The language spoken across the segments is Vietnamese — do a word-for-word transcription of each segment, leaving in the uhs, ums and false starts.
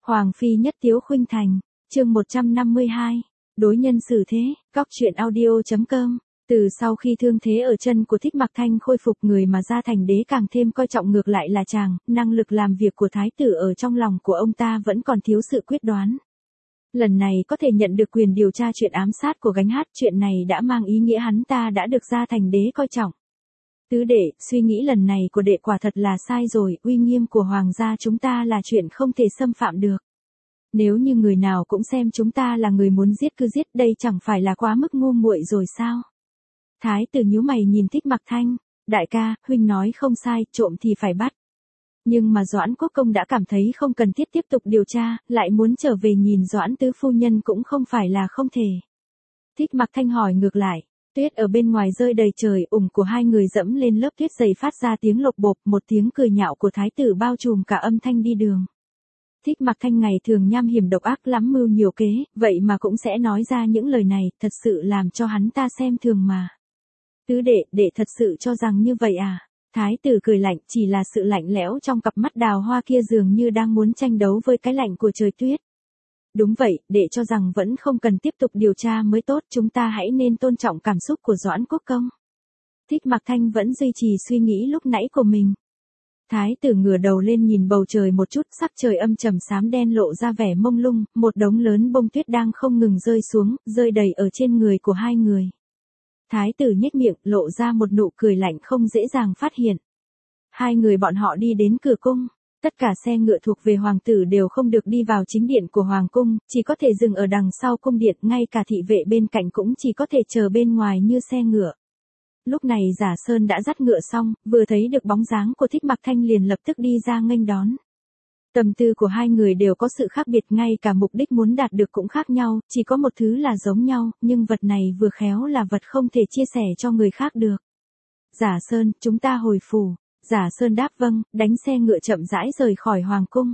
Hoàng phi nhất tiếu khuynh thành, chương một trăm năm mươi hai, đối nhân xử thế, góc truyện audio.com. Từ sau khi thương thế ở chân của Thích Mặc Thanh khôi phục, người mà ra thành đế càng thêm coi trọng ngược lại là chàng, năng lực làm việc của thái tử ở trong lòng của ông ta vẫn còn thiếu sự quyết đoán. Lần này có thể nhận được quyền điều tra chuyện ám sát của Gánh Hát, chuyện này đã mang ý nghĩa hắn ta đã được ra thành đế coi trọng. Tứ đệ, suy nghĩ lần này của đệ quả thật là sai rồi, uy nghiêm của hoàng gia chúng ta là chuyện không thể xâm phạm được. Nếu như người nào cũng xem chúng ta là người muốn giết cứ giết, đây chẳng phải là quá mức ngu muội rồi sao? Thái tử nhíu mày nhìn Thích Mặc Thanh, đại ca, huynh nói không sai, trộm thì phải bắt. Nhưng mà Doãn Quốc Công đã cảm thấy không cần thiết tiếp tục điều tra, lại muốn trở về nhìn Doãn tứ phu nhân cũng không phải là không thể. Thích Mặc Thanh hỏi ngược lại, tuyết ở bên ngoài rơi đầy trời, ủng của hai người dẫm lên lớp tuyết dày phát ra tiếng lộc bộp, một tiếng cười nhạo của thái tử bao trùm cả âm thanh đi đường. Thích Mặc Thanh ngày thường nham hiểm độc ác lắm, mưu nhiều kế, vậy mà cũng sẽ nói ra những lời này, thật sự làm cho hắn ta xem thường mà. Tứ đệ, đệ thật sự cho rằng như vậy à? Thái tử cười lạnh, chỉ là sự lạnh lẽo trong cặp mắt đào hoa kia dường như đang muốn tranh đấu với cái lạnh của trời tuyết. Đúng vậy, đệ cho rằng vẫn không cần tiếp tục điều tra mới tốt, chúng ta hãy nên tôn trọng cảm xúc của Doãn Quốc Công. Thích Mặc Thanh vẫn duy trì suy nghĩ lúc nãy của mình. Thái tử ngửa đầu lên nhìn bầu trời một chút, sắc trời âm trầm xám đen lộ ra vẻ mông lung, một đống lớn bông tuyết đang không ngừng rơi xuống, rơi đầy ở trên người của hai người. Thái tử nhếch miệng, lộ ra một nụ cười lạnh không dễ dàng phát hiện. Hai người bọn họ đi đến cửa cung. Tất cả xe ngựa thuộc về hoàng tử đều không được đi vào chính điện của hoàng cung, chỉ có thể dừng ở đằng sau cung điện, ngay cả thị vệ bên cạnh cũng chỉ có thể chờ bên ngoài như xe ngựa. Lúc này Giả Sơn đã dắt ngựa xong, vừa thấy được bóng dáng của Thích Mặc Thanh liền lập tức đi ra nghênh đón. Tâm tư của hai người đều có sự khác biệt, ngay cả mục đích muốn đạt được cũng khác nhau, chỉ có một thứ là giống nhau, nhưng vật này vừa khéo là vật không thể chia sẻ cho người khác được. Giả Sơn, chúng ta hồi phủ. Giả Sơn đáp vâng, đánh xe ngựa chậm rãi rời khỏi hoàng cung.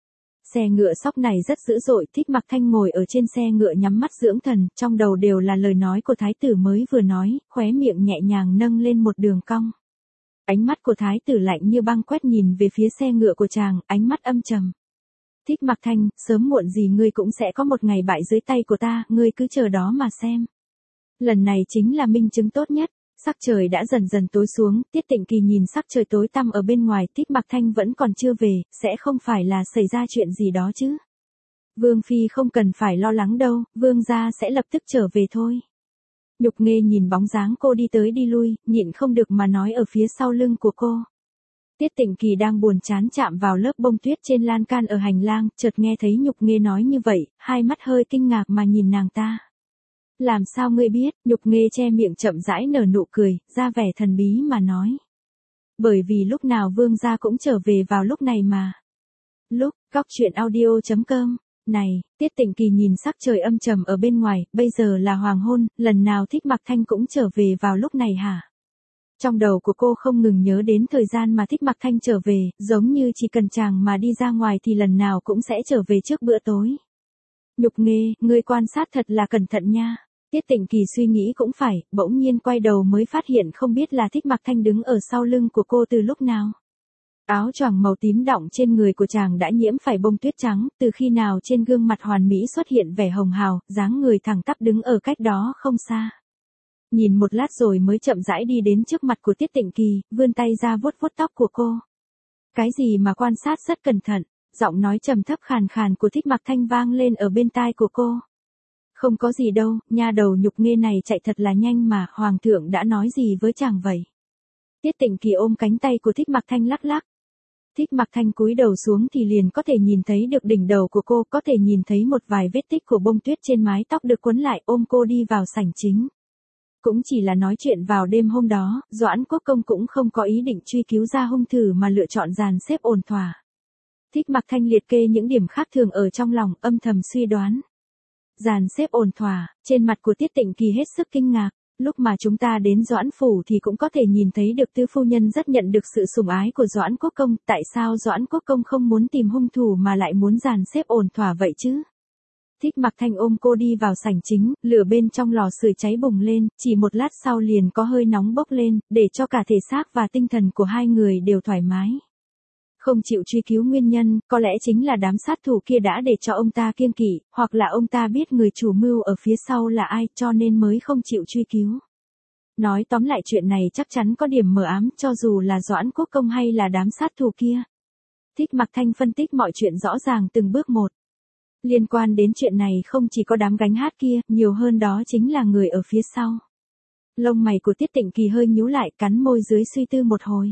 Xe ngựa sóc này rất dữ dội, Thích Mặc Thanh ngồi ở trên xe ngựa nhắm mắt dưỡng thần, trong đầu đều là lời nói của thái tử mới vừa nói, khóe miệng nhẹ nhàng nâng lên một đường cong. Ánh mắt của thái tử lạnh như băng quét nhìn về phía xe ngựa của chàng, ánh mắt âm trầm. Thích Mặc Thanh, sớm muộn gì ngươi cũng sẽ có một ngày bại dưới tay của ta, ngươi cứ chờ đó mà xem. Lần này chính là minh chứng tốt nhất. Sắc trời đã dần dần tối xuống, Tiết Tịnh Kỳ nhìn sắc trời tối tăm ở bên ngoài, Thích Mặc Thanh vẫn còn chưa về, sẽ không phải là xảy ra chuyện gì đó chứ. Vương Phi không cần phải lo lắng đâu, Vương gia sẽ lập tức trở về thôi. Nhục Nghê nhìn bóng dáng cô đi tới đi lui, nhịn không được mà nói ở phía sau lưng của cô. Tiết Tịnh Kỳ đang buồn chán chạm vào lớp bông tuyết trên lan can ở hành lang, chợt nghe thấy Nhục Nghê nói như vậy, hai mắt hơi kinh ngạc mà nhìn nàng ta. Làm sao ngươi biết? Nhục Nghê che miệng chậm rãi nở nụ cười, ra vẻ thần bí mà nói. Bởi vì lúc nào vương gia cũng trở về vào lúc này mà. Lúc, góc truyện audio.com. Này, Tiết Tịnh Kỳ nhìn sắc trời âm trầm ở bên ngoài, bây giờ là hoàng hôn, lần nào Thích Mặc Thanh cũng trở về vào lúc này hả? Trong đầu của cô không ngừng nhớ đến thời gian mà Thích Mặc Thanh trở về, giống như chỉ cần chàng mà đi ra ngoài thì lần nào cũng sẽ trở về trước bữa tối. Nhục Nghê, ngươi quan sát thật là cẩn thận nha. Tiết Tịnh Kỳ suy nghĩ cũng phải, bỗng nhiên quay đầu mới phát hiện không biết là Thích Mặc Thanh đứng ở sau lưng của cô từ lúc nào. Áo choàng màu tím đọng trên người của chàng đã nhiễm phải bông tuyết trắng, từ khi nào trên gương mặt hoàn mỹ xuất hiện vẻ hồng hào, dáng người thẳng tắp đứng ở cách đó không xa. Nhìn một lát rồi mới chậm rãi đi đến trước mặt của Tiết Tịnh Kỳ, vươn tay ra vuốt vuốt tóc của cô. Cái gì mà quan sát rất cẩn thận, giọng nói trầm thấp khàn khàn của Thích Mặc Thanh vang lên ở bên tai của cô. Không có gì đâu, nha đầu Nhục Nghê này chạy thật là nhanh mà, hoàng thượng đã nói gì với chàng vậy? Tiết Tịnh Kỳ ôm cánh tay của Thích Mặc Thanh lắc lắc. Thích Mặc Thanh cúi đầu xuống thì liền có thể nhìn thấy được đỉnh đầu của cô, có thể nhìn thấy một vài vết tích của bông tuyết trên mái tóc được quấn lại, ôm cô đi vào sảnh chính. Cũng chỉ là nói chuyện vào đêm hôm đó, Doãn Quốc Công cũng không có ý định truy cứu ra hung thủ mà lựa chọn dàn xếp ổn thỏa. Thích Mặc Thanh liệt kê những điểm khác thường ở trong lòng, âm thầm suy đoán. Dàn xếp ổn thỏa, trên mặt của Tiết Tịnh Kỳ hết sức kinh ngạc, lúc mà chúng ta đến Doãn phủ thì cũng có thể nhìn thấy được tứ phu nhân rất nhận được sự sủng ái của Doãn Quốc Công, tại sao Doãn Quốc Công không muốn tìm hung thủ mà lại muốn dàn xếp ổn thỏa vậy chứ? Thích Mặc Thanh ôm cô đi vào sảnh chính, lửa bên trong lò sưởi cháy bùng lên, chỉ một lát sau liền có hơi nóng bốc lên, để cho cả thể xác và tinh thần của hai người đều thoải mái. Không chịu truy cứu nguyên nhân, có lẽ chính là đám sát thủ kia đã để cho ông ta kiêng kỵ, hoặc là ông ta biết người chủ mưu ở phía sau là ai cho nên mới không chịu truy cứu. Nói tóm lại chuyện này chắc chắn có điểm mờ ám cho dù là Doãn Quốc Công hay là đám sát thủ kia. Thích Mặc Thanh phân tích mọi chuyện rõ ràng từng bước một. Liên quan đến chuyện này không chỉ có đám gánh hát kia, nhiều hơn đó chính là người ở phía sau. Lông mày của Tiết Tịnh Kỳ hơi nhíu lại, cắn môi dưới suy tư một hồi.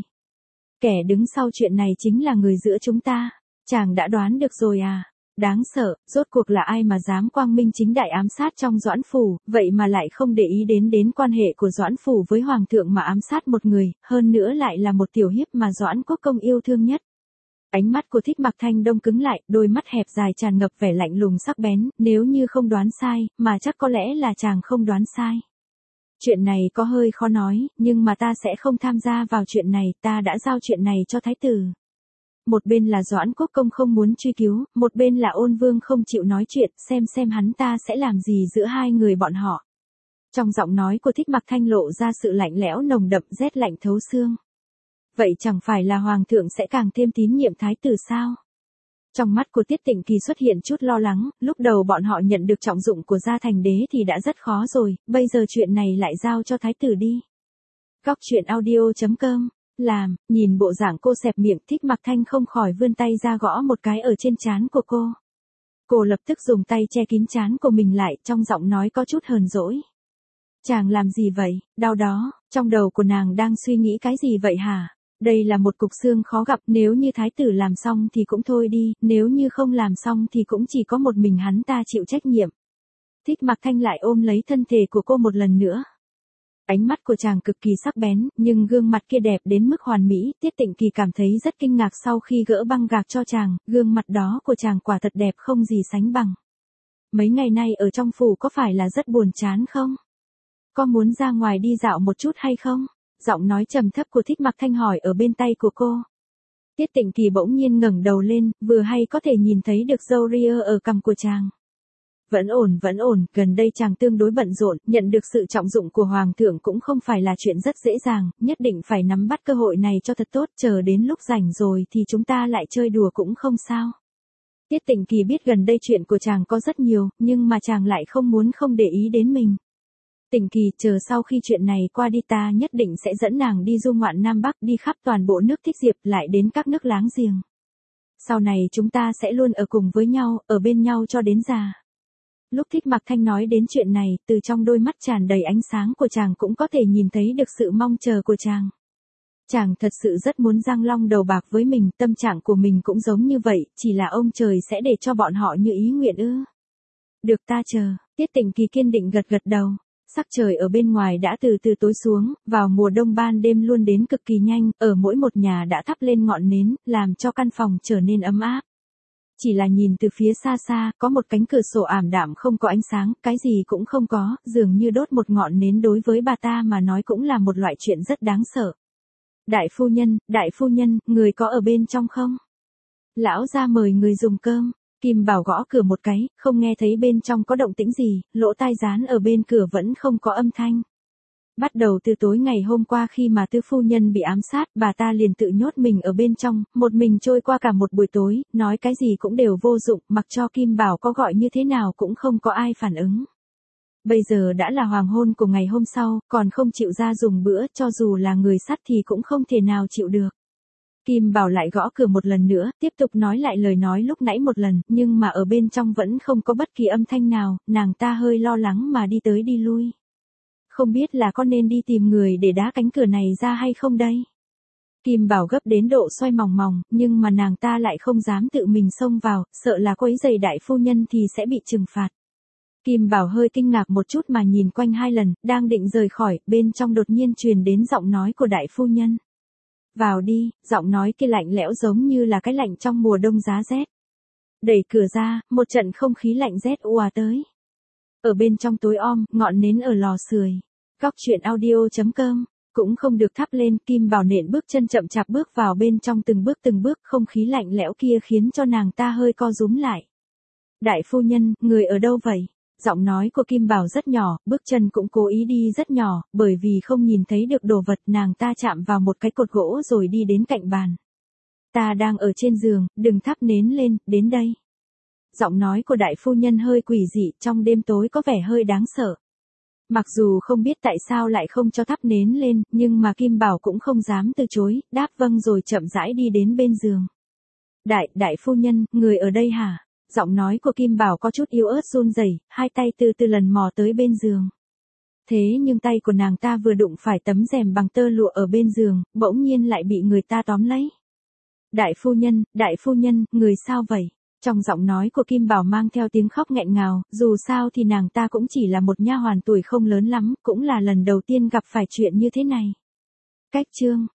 Kẻ đứng sau chuyện này chính là người giữa chúng ta. Chàng đã đoán được rồi à? Đáng sợ, rốt cuộc là ai mà dám quang minh chính đại ám sát trong Doãn Phủ, vậy mà lại không để ý đến đến quan hệ của Doãn Phủ với Hoàng thượng mà ám sát một người, hơn nữa lại là một tiểu hiếp mà Doãn Quốc Công yêu thương nhất. Ánh mắt của Thích Mặc Thanh đông cứng lại, đôi mắt hẹp dài tràn ngập vẻ lạnh lùng sắc bén, nếu như không đoán sai, mà chắc có lẽ là chàng không đoán sai. Chuyện này có hơi khó nói, nhưng mà ta sẽ không tham gia vào chuyện này, ta đã giao chuyện này cho Thái tử. Một bên là Doãn Quốc Công không muốn truy cứu, một bên là Ôn Vương không chịu nói chuyện, xem xem hắn ta sẽ làm gì giữa hai người bọn họ. Trong giọng nói của Thích Mặc Thanh lộ ra sự lạnh lẽo nồng đậm rét lạnh thấu xương. Vậy chẳng phải là Hoàng thượng sẽ càng thêm tín nhiệm Thái tử sao? Trong mắt của Tiết Tịnh Kỳ xuất hiện chút lo lắng, lúc đầu bọn họ nhận được trọng dụng của gia thành đế thì đã rất khó rồi, bây giờ chuyện này lại giao cho Thái tử đi. Góc truyện audio chấm com, làm, nhìn bộ dạng cô xẹp miệng, Thích Mặc Thanh không khỏi vươn tay ra gõ một cái ở trên trán của cô. Cô lập tức dùng tay che kín trán của mình lại, trong giọng nói có chút hờn dỗi. Chàng làm gì vậy, đau đó, trong đầu của nàng đang suy nghĩ cái gì vậy hả? Đây là một cục xương khó gặp, nếu như Thái tử làm xong thì cũng thôi đi, nếu như không làm xong thì cũng chỉ có một mình hắn ta chịu trách nhiệm. Thích Mặc Thanh lại ôm lấy thân thể của cô một lần nữa. Ánh mắt của chàng cực kỳ sắc bén, nhưng gương mặt kia đẹp đến mức hoàn mỹ, Tiết Tịnh Kỳ cảm thấy rất kinh ngạc sau khi gỡ băng gạc cho chàng, gương mặt đó của chàng quả thật đẹp không gì sánh bằng. Mấy ngày nay ở trong phủ có phải là rất buồn chán không? Có muốn ra ngoài đi dạo một chút hay không? Giọng nói trầm thấp của Thích Mặc Thanh hỏi ở bên tay của cô. Tiết Tịnh Kỳ bỗng nhiên ngẩng đầu lên, vừa hay có thể nhìn thấy được râu ria ở cằm của chàng. Vẫn ổn, vẫn ổn, gần đây chàng tương đối bận rộn, nhận được sự trọng dụng của Hoàng thượng cũng không phải là chuyện rất dễ dàng, nhất định phải nắm bắt cơ hội này cho thật tốt, chờ đến lúc rảnh rồi thì chúng ta lại chơi đùa cũng không sao. Tiết Tịnh Kỳ biết gần đây chuyện của chàng có rất nhiều, nhưng mà chàng lại không muốn không để ý đến mình. Tịnh Kỳ, chờ sau khi chuyện này qua đi ta nhất định sẽ dẫn nàng đi du ngoạn Nam Bắc, đi khắp toàn bộ nước Thích Diệp, lại đến các nước láng giềng. Sau này chúng ta sẽ luôn ở cùng với nhau, ở bên nhau cho đến già. Lúc Thích Mặc Thanh nói đến chuyện này, từ trong đôi mắt tràn đầy ánh sáng của chàng cũng có thể nhìn thấy được sự mong chờ của chàng. Chàng thật sự rất muốn Giang Long đầu bạc với mình, tâm trạng của mình cũng giống như vậy, chỉ là ông trời sẽ để cho bọn họ như ý nguyện ư. Được, ta chờ. Tiết Tịnh Kỳ kiên định gật gật đầu. Sắc trời ở bên ngoài đã từ từ tối xuống, vào mùa đông ban đêm luôn đến cực kỳ nhanh, ở mỗi một nhà đã thắp lên ngọn nến, làm cho căn phòng trở nên ấm áp. Chỉ là nhìn từ phía xa xa, có một cánh cửa sổ ảm đạm không có ánh sáng, cái gì cũng không có, dường như đốt một ngọn nến đối với bà ta mà nói cũng là một loại chuyện rất đáng sợ. Đại phu nhân, đại phu nhân, người có ở bên trong không? Lão ra mời người dùng cơm. Kim Bảo gõ cửa một cái, không nghe thấy bên trong có động tĩnh gì, lỗ tai dán ở bên cửa vẫn không có âm thanh. Bắt đầu từ tối ngày hôm qua khi mà Tư phu nhân bị ám sát, bà ta liền tự nhốt mình ở bên trong, một mình trôi qua cả một buổi tối, nói cái gì cũng đều vô dụng, mặc cho Kim Bảo có gọi như thế nào cũng không có ai phản ứng. Bây giờ đã là hoàng hôn của ngày hôm sau, còn không chịu ra dùng bữa, cho dù là người sắt thì cũng không thể nào chịu được. Kim Bảo lại gõ cửa một lần nữa, tiếp tục nói lại lời nói lúc nãy một lần, nhưng mà ở bên trong vẫn không có bất kỳ âm thanh nào, nàng ta hơi lo lắng mà đi tới đi lui. Không biết là có nên đi tìm người để đá cánh cửa này ra hay không đây? Kim Bảo gấp đến độ xoay mòng mòng, nhưng mà nàng ta lại không dám tự mình xông vào, sợ là quấy rầy đại phu nhân thì sẽ bị trừng phạt. Kim Bảo hơi kinh ngạc một chút mà nhìn quanh hai lần, đang định rời khỏi, bên trong đột nhiên truyền đến giọng nói của đại phu nhân. Vào đi, giọng nói kia lạnh lẽo giống như là cái lạnh trong mùa đông giá rét. Đẩy cửa ra, một trận không khí lạnh rét ùa tới. Ở bên trong tối om, ngọn nến ở lò sưởi. Góc truyện audio chấm com, cũng không được thắp lên, Kim Bảo nện bước chân chậm chạp bước vào bên trong từng bước từng bước, không khí lạnh lẽo kia khiến cho nàng ta hơi co rúm lại. Đại phu nhân, người ở đâu vậy? Giọng nói của Kim Bảo rất nhỏ, bước chân cũng cố ý đi rất nhỏ, bởi vì không nhìn thấy được đồ vật, nàng ta chạm vào một cái cột gỗ rồi đi đến cạnh bàn. Ta đang ở trên giường, đừng thắp nến lên, đến đây. Giọng nói của đại phu nhân hơi quỷ dị, trong đêm tối có vẻ hơi đáng sợ. Mặc dù không biết tại sao lại không cho thắp nến lên, nhưng mà Kim Bảo cũng không dám từ chối, đáp vâng rồi chậm rãi đi đến bên giường. Đại, đại phu nhân, người ở đây hả? Giọng nói của Kim Bảo có chút yếu ớt run rẩy, hai tay từ từ lần mò tới bên giường. Thế nhưng tay của nàng ta vừa đụng phải tấm rèm bằng tơ lụa ở bên giường, bỗng nhiên lại bị người ta tóm lấy. Đại phu nhân, đại phu nhân, người sao vậy? Trong giọng nói của Kim Bảo mang theo tiếng khóc nghẹn ngào, dù sao thì nàng ta cũng chỉ là một nha hoàn tuổi không lớn lắm, cũng là lần đầu tiên gặp phải chuyện như thế này. Cách chương